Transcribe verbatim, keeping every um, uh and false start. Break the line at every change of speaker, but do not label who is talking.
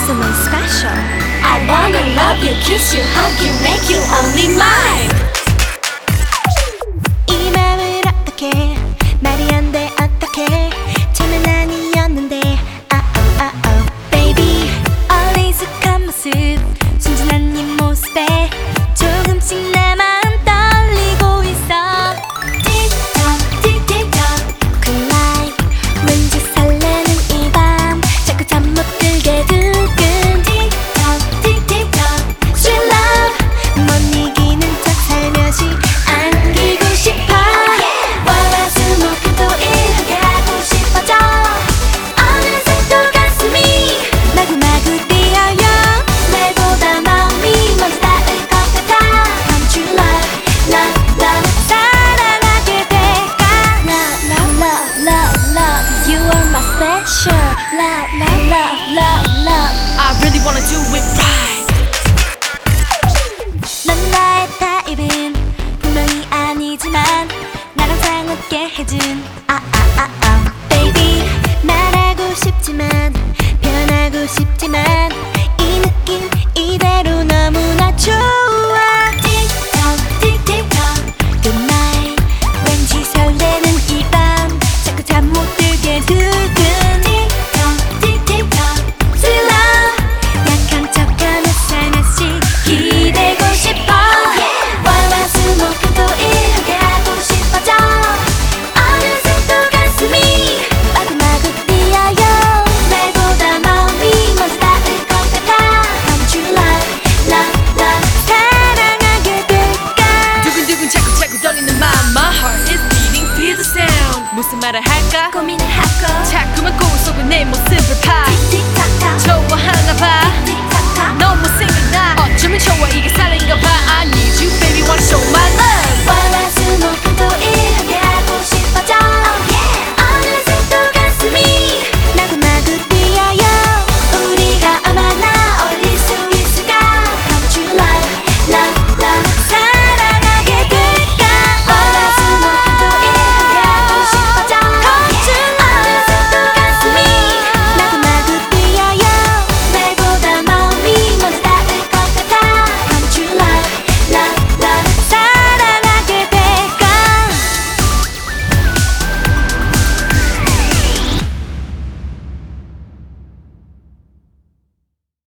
someone special.
I wanna love you, kiss you, hug you, make you only mine.
이 맘을 어떻게 말이 안 돼 어떻게 처음엔 아니었는데 ah oh ah oh baby 어리숙한 모습 순진한 네 모습에 조금씩 내 마음 떨리고 있어. 틱톡 틱틱톡 그 말 왠지 설레는 이 밤 자꾸 잠 못 들게 두근 틱톡 틱틱톡 sweet love 못 이기는 척 살며시 안기고 싶어. 월화수목금토일 하고 싶어져. 어느새 또 가슴이 마구마구 뛰어요. 날보다 마음이 먼저 닿을 것 같아. Come true love love love 사랑하게 될까. Love love love love love you are my special. Love love love love love
I really wanna do it right.
넌 나의 타입은 분명히 아니지만 나랑 상없게 해준